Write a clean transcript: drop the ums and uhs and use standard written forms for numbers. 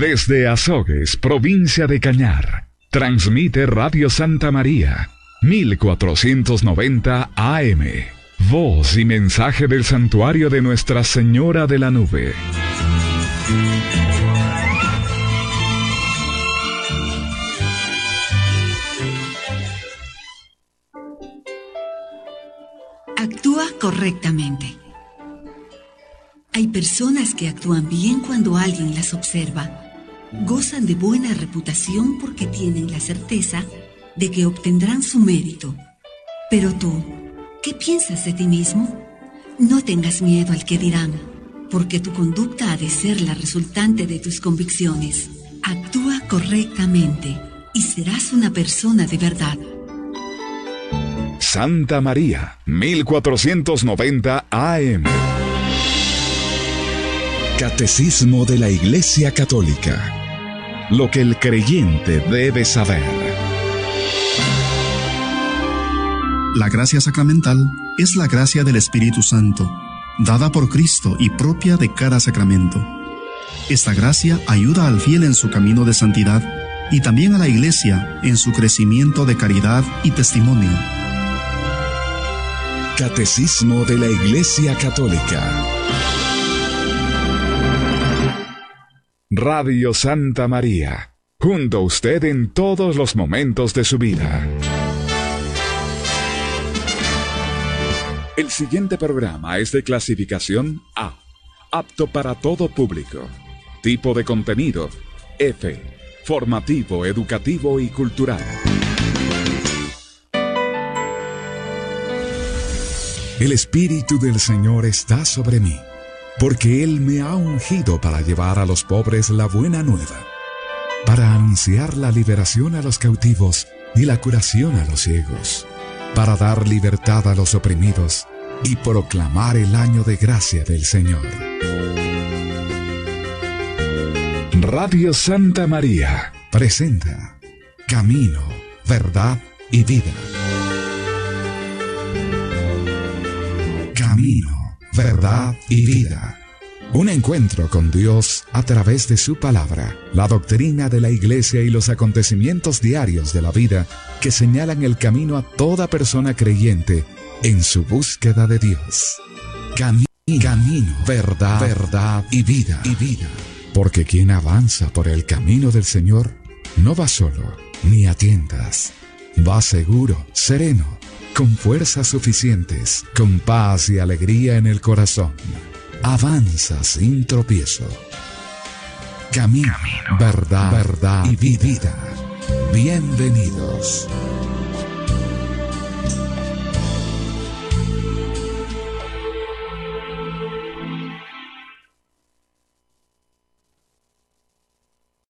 Desde Azogues, provincia de Cañar, transmite Radio Santa María, 1490 AM. Voz y mensaje del santuario de Nuestra Señora de la Nube. Actúa correctamente. Hay personas que actúan bien cuando alguien las observa. Gozan de buena reputación porque tienen la certeza de que obtendrán su mérito. Pero tú, ¿qué piensas de ti mismo? No tengas miedo al que dirán, porque tu conducta ha de ser la resultante de tus convicciones. Actúa correctamente y serás una persona de verdad. Santa María, 1490 AM. Catecismo de la Iglesia Católica. Lo que el creyente debe saber. La gracia sacramental es la gracia del Espíritu Santo, dada por Cristo y propia de cada sacramento. Esta gracia ayuda al fiel en su camino de santidad y también a la Iglesia en su crecimiento de caridad y testimonio. Catecismo de la Iglesia Católica. Radio Santa María, junto a usted en todos los momentos de su vida. El siguiente programa es de clasificación A, apto para todo público. Tipo de contenido, F, formativo, educativo y cultural. El Espíritu del Señor está sobre mí, porque Él me ha ungido para llevar a los pobres la buena nueva, para anunciar la liberación a los cautivos y la curación a los ciegos, para dar libertad a los oprimidos y proclamar el año de gracia del Señor. Radio Santa María presenta Camino, Verdad y Vida. Camino, verdad y vida. Un encuentro con Dios a través de su palabra, la doctrina de la Iglesia y los acontecimientos diarios de la vida que señalan el camino a toda persona creyente en su búsqueda de Dios. Camino, verdad y vida. Porque quien avanza por el camino del Señor no va solo, ni a tientas. Va seguro, sereno, con fuerzas suficientes, con paz y alegría en el corazón. Avanza sin tropiezo. Camino, verdad y vida. Bienvenidos.